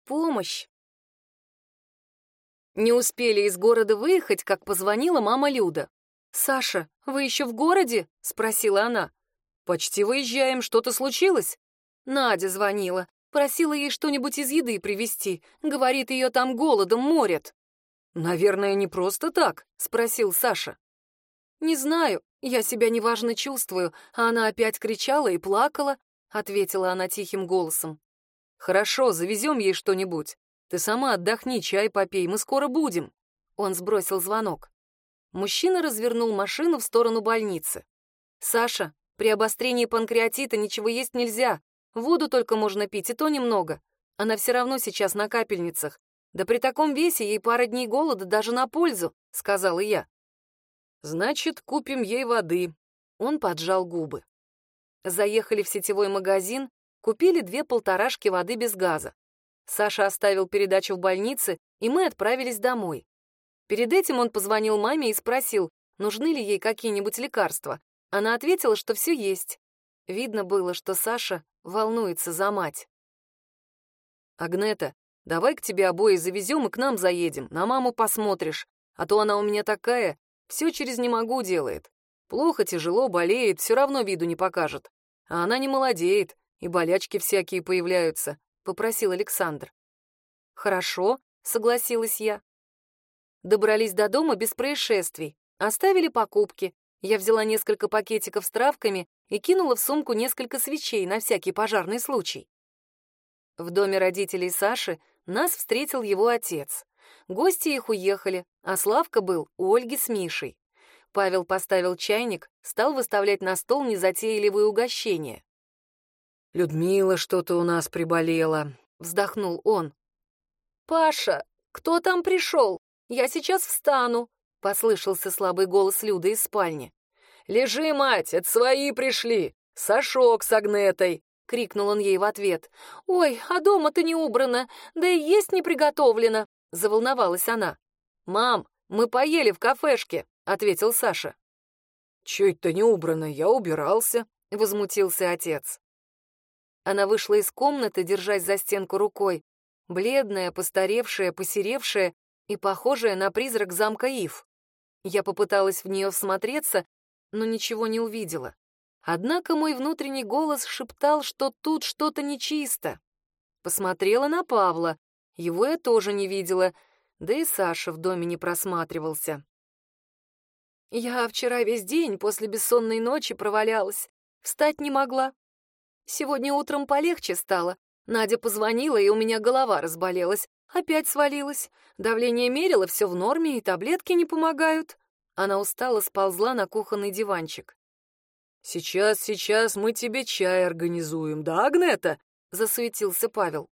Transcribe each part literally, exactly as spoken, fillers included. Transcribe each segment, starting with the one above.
помощь. Не успели из города выехать, как позвонила мама Люда. «Саша, вы еще в городе?» — спросила она. «Почти выезжаем. Что-то случилось?» Надя звонила. Просила ей что-нибудь из еды привезти. Говорит, ее там голодом морят. «Наверное, не просто так?» — спросил Саша. «Не знаю. Я себя неважно чувствую, а она опять кричала и плакала», — ответила она тихим голосом. «Хорошо, завезем ей что-нибудь. Ты сама отдохни, чай попей, мы скоро будем». Он сбросил звонок. Мужчина развернул машину в сторону больницы. «Саша, при обострении панкреатита ничего есть нельзя. Воду только можно пить, и то немного. Она все равно сейчас на капельницах. Да при таком весе ей пара дней голода даже на пользу», — сказала я. «Значит, купим ей воды». Он поджал губы. Заехали в сетевой магазин, купили две полторашки воды без газа. Саша оставил передачу в больнице, и мы отправились домой. Перед этим он позвонил маме и спросил, нужны ли ей какие-нибудь лекарства. Она ответила, что все есть. Видно было, что Саша волнуется за мать. «Агнета, давай к тебе обои завезем и к нам заедем, на маму посмотришь, а то она у меня такая, все через «не могу» делает. Плохо, тяжело, болеет, все равно виду не покажет. А она не молодеет, и болячки всякие появляются», — попросил Александр. «Хорошо», — согласилась я. Добрались до дома без происшествий, оставили покупки. Я взяла несколько пакетиков с травками и кинула в сумку несколько свечей на всякий пожарный случай. В доме родителей Саши нас встретил его отец. Гости их уехали, а Славка был у Ольги с Мишей. Павел поставил чайник, стал выставлять на стол незатейливые угощения. «Людмила что-то у нас приболела», — вздохнул он. «Паша, кто там пришел? Я сейчас встану», — послышался слабый голос Люды из спальни. «Лежи, мать, это свои пришли! Сашок с Агнетой!» — крикнул он ей в ответ. «Ой, а дома-то не убрано, да и есть не приготовлено», — заволновалась она. «Мам, мы поели в кафешке», — ответил Саша. «Чё это не убрано? Я убирался», — возмутился отец. Она вышла из комнаты, держась за стенку рукой, бледная, постаревшая, посеревшая и похожая на призрак замка Ив. Я попыталась в нее всмотреться, но ничего не увидела. Однако мой внутренний голос шептал, что тут что-то нечисто. Посмотрела на Павла, его я тоже не видела, да и Саша в доме не просматривался. Я вчера весь день после бессонной ночи провалялась, встать не могла. Сегодня утром полегче стало. Надя позвонила, и у меня голова разболелась. Опять свалилась. Давление мерила, все в норме, и таблетки не помогают. Она устало сползла на кухонный диванчик. «Сейчас, сейчас мы тебе чай организуем, да, Агнета?» — засуетился Павел.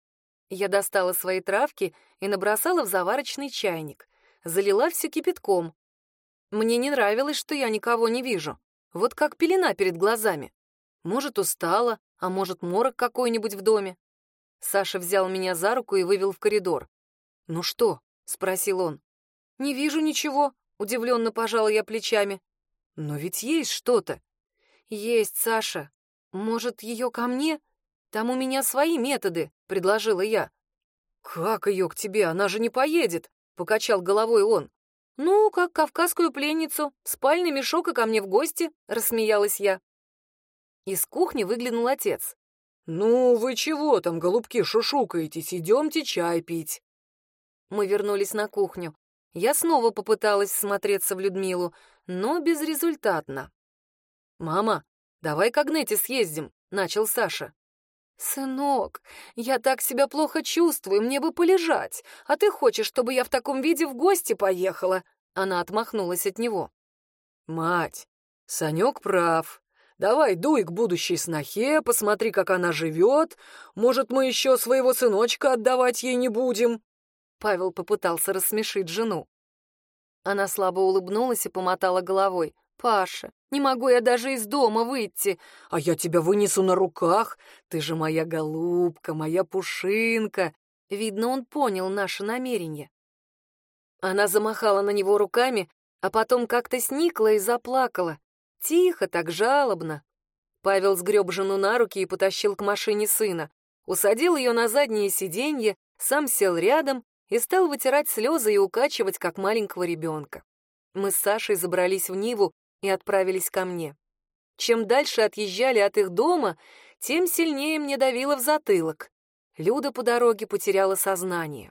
Я достала свои травки и набросала в заварочный чайник. Залила все кипятком. Мне не нравилось, что я никого не вижу. Вот как пелена перед глазами. Может, устала, а может, морок какой-нибудь в доме. Саша взял меня за руку и вывел в коридор. «Ну что?» — спросил он. «Не вижу ничего», — удивленно пожала я плечами. «Но ведь есть что-то». «Есть, Саша. Может, ее ко мне? Там у меня свои методы», — предложила я. «Как ее к тебе? Она же не поедет», — покачал головой он. «Ну, как кавказскую пленницу, спальный мешок и ко мне в гости», — рассмеялась я. Из кухни выглянул отец. «Ну, вы чего там, голубки, шушукаетесь? Идемте чай пить». Мы вернулись на кухню. Я снова попыталась всмотреться в Людмилу, но безрезультатно. «Мама, давай к Агнете съездим», — начал Саша. «Сынок, я так себя плохо чувствую, мне бы полежать, а ты хочешь, чтобы я в таком виде в гости поехала?» Она отмахнулась от него. «Мать, Санек прав. Давай дуй к будущей снохе, посмотри, как она живет. Может, мы еще своего сыночка отдавать ей не будем?» Павел попытался рассмешить жену. Она слабо улыбнулась и помотала головой. «Паша, не могу я даже из дома выйти. А я тебя вынесу на руках. Ты же моя голубка, моя пушинка». Видно, он понял наше намерение. Она замахала на него руками, а потом как-то сникла и заплакала. Тихо, так жалобно. Павел сгреб жену на руки и потащил к машине сына. Усадил ее на заднее сиденье, сам сел рядом и стал вытирать слезы и укачивать, как маленького ребенка. Мы с Сашей забрались в Ниву и отправились ко мне. Чем дальше отъезжали от их дома, тем сильнее мне давило в затылок. Люда по дороге потеряла сознание.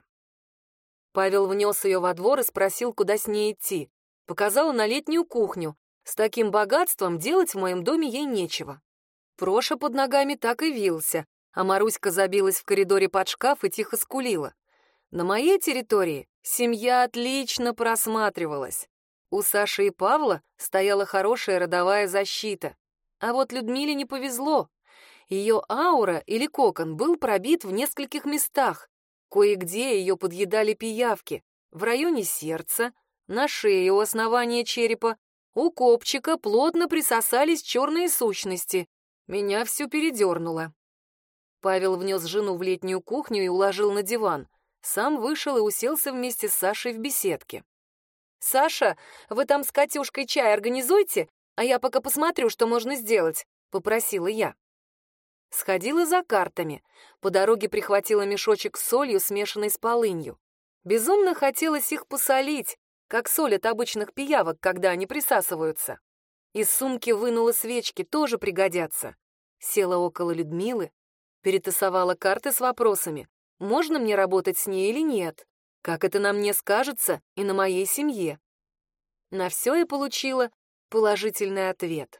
Павел внес ее во двор и спросил, куда с ней идти. Показал на летнюю кухню. С таким богатством делать в моем доме ей нечего. Проша под ногами так и вился, а Маруська забилась в коридоре под шкаф и тихо скулила. На моей территории семья отлично просматривалась. У Саши и Павла стояла хорошая родовая защита. А вот Людмиле не повезло. Ее аура или кокон был пробит в нескольких местах. Кое-где ее подъедали пиявки. В районе сердца, на шее у основания черепа, у копчика плотно присосались черные сущности. Меня всю передернуло. Павел внес жену в летнюю кухню и уложил на диван. Сам вышел и уселся вместе с Сашей в беседке. «Саша, вы там с Катюшкой чай организуйте, а я пока посмотрю, что можно сделать», — попросила я. Сходила за картами. По дороге прихватила мешочек с солью, смешанной с полынью. Безумно хотелось их посолить, как солят обычных пиявок, когда они присасываются. Из сумки вынула свечки, тоже пригодятся. Села около Людмилы, перетасовала карты с вопросами, можно мне работать с ней или нет, как это на мне скажется и на моей семье. На все я получила положительный ответ.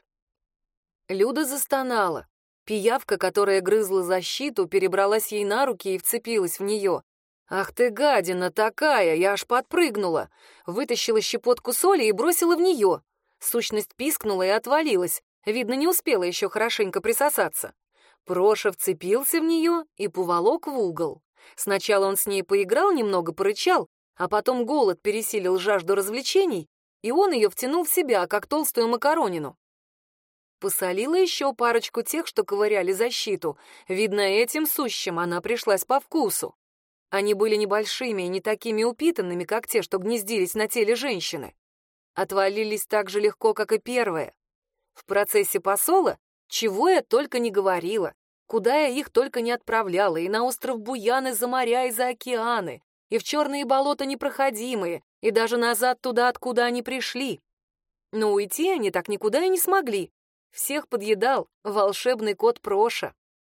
Люда застонала. Пиявка, которая грызла защиту, перебралась ей на руки и вцепилась в нее. «Ах ты, гадина такая!» Я аж подпрыгнула. Вытащила щепотку соли и бросила в нее. Сущность пискнула и отвалилась. Видно, не успела еще хорошенько присосаться. Проша вцепился в нее и поволок в угол. Сначала он с ней поиграл, немного порычал, а потом голод пересилил жажду развлечений, и он ее втянул в себя, как толстую макаронину. Посолила еще парочку тех, что ковыряли защиту. Видно, этим сущим она пришлась по вкусу. Они были небольшими и не такими упитанными, как те, что гнездились на теле женщины. Отвалились так же легко, как и первые. В процессе посола чего я только не говорила, куда я их только не отправляла, и на остров Буян, и за моря, и за океаны, и в черные болота непроходимые, и даже назад туда, откуда они пришли. Но уйти они так никуда и не смогли. Всех подъедал волшебный кот Проша.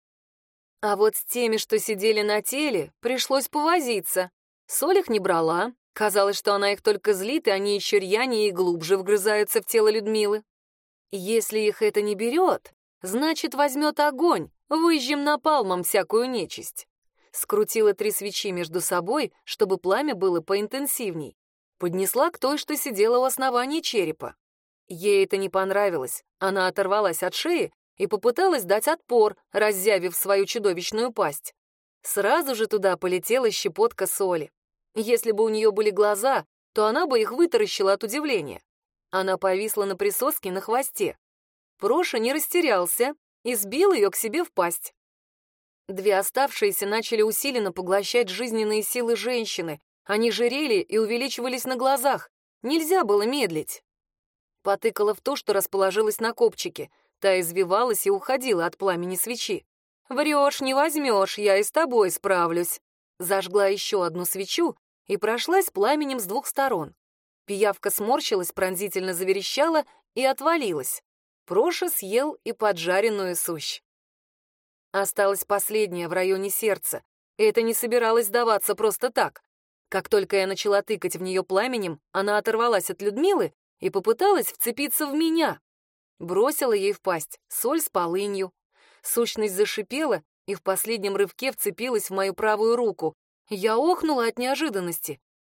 А вот с теми, что сидели на теле, пришлось повозиться. Соль их не брала. Казалось, что она их только злит, и они еще рьянее и глубже вгрызаются в тело Людмилы. Если их это не берет, значит, возьмет огонь, выжжем напалмом всякую нечисть. Скрутила три свечи между собой, чтобы пламя было поинтенсивней. Поднесла к той, что сидела у основания черепа. Ей это не понравилось. Она оторвалась от шеи и попыталась дать отпор, раззявив свою чудовищную пасть. Сразу же туда полетела щепотка соли. Если бы у нее были глаза, то она бы их вытаращила от удивления. Она повисла на присоске на хвосте. Проша не растерялся и сбил ее к себе в пасть. Две оставшиеся начали усиленно поглощать жизненные силы женщины. Они жирели и увеличивались на глазах. Нельзя было медлить. Потыкала в то, что расположилась на копчике. Та извивалась и уходила от пламени свечи. «Врешь, не возьмешь, я и с тобой справлюсь». Зажгла еще одну свечу и прошлась пламенем с двух сторон. Пиявка сморщилась, пронзительно заверещала и отвалилась. Проша съел и поджаренную сущ. Осталась последняя в районе сердца. Это не собиралось сдаваться просто так. Как только я начала тыкать в нее пламенем, она оторвалась от Людмилы и попыталась вцепиться в меня. Бросила ей в пасть соль с полынью. Сущность зашипела и в последнем рывке вцепилась в мою правую руку. Я охнула от неожиданности.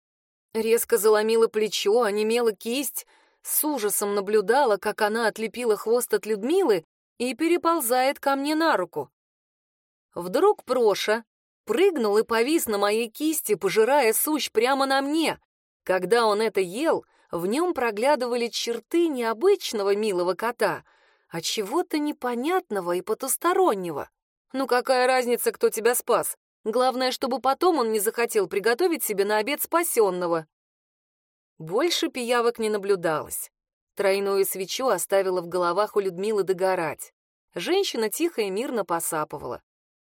Резко заломила плечо, онемела кисть, с ужасом наблюдала, как она отлепила хвост от Людмилы и переползает ко мне на руку. Вдруг Проша прыгнул и повис на моей кисти, пожирая сущ прямо на мне. Когда он это ел, в нем проглядывали черты необычного милого кота, а чего-то непонятного и потустороннего. Ну какая разница, кто тебя спас? Главное, чтобы потом он не захотел приготовить себе на обед спасенного. Больше пиявок не наблюдалось. Тройную свечу оставила в головах у Людмилы догорать. Женщина тихо и мирно посапывала.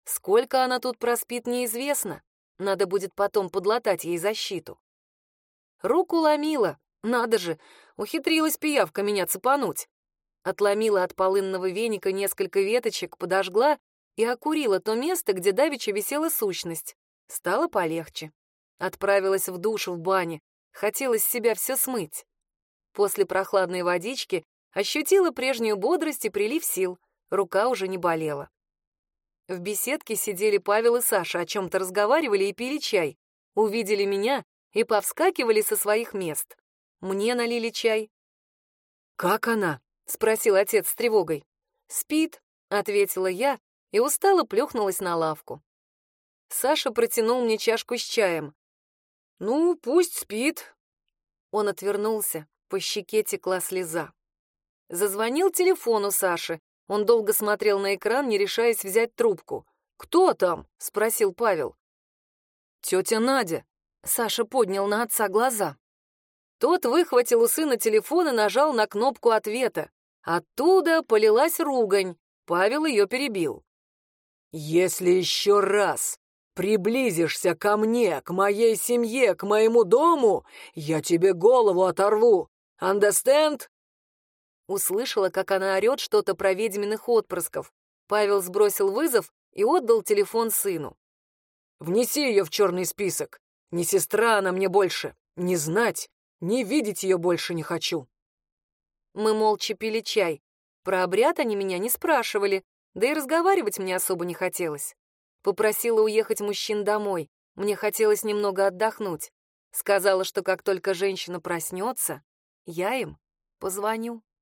Сколько она тут проспит, неизвестно. Надо будет потом подлатать ей защиту. Руку ломила. Надо же, ухитрилась пиявка меня цепануть. Отломила от полынного веника несколько веточек, подожгла и окурила то место, где давеча висела сущность. Стало полегче. Отправилась в душ в бане. Хотелось с себя все смыть. После прохладной водички ощутила прежнюю бодрость и прилив сил. Рука уже не болела. В беседке сидели Павел и Саша, о чем-то разговаривали и пили чай. Увидели меня и повскакивали со своих мест. Мне налили чай. «Как она?» — спросил отец с тревогой. «Спит», — ответила я и устало плюхнулась на лавку. Саша протянул мне чашку с чаем. «Ну, пусть спит». Он отвернулся, по щеке текла слеза. Зазвонил телефон у Саши. Он долго смотрел на экран, не решаясь взять трубку. «Кто там?» — спросил Павел. «Тетя Надя». Саша поднял на отца глаза. Тот выхватил у сына телефон и нажал на кнопку ответа. Оттуда полилась ругань. Павел ее перебил. «Если еще раз приблизишься ко мне, к моей семье, к моему дому, я тебе голову оторву. Understand?» Услышала, как она орет что-то про ведьминых отпрысков. Павел сбросил вызов и отдал телефон сыну. «Внеси ее в черный список. Не сестра она мне больше. Не знать, не видеть ее больше не хочу». Мы молча пили чай. Про обряд они меня не спрашивали, да и разговаривать мне особо не хотелось. Попросила уехать мужчин домой. Мне хотелось немного отдохнуть. Сказала, что как только женщина проснется, я им позвоню.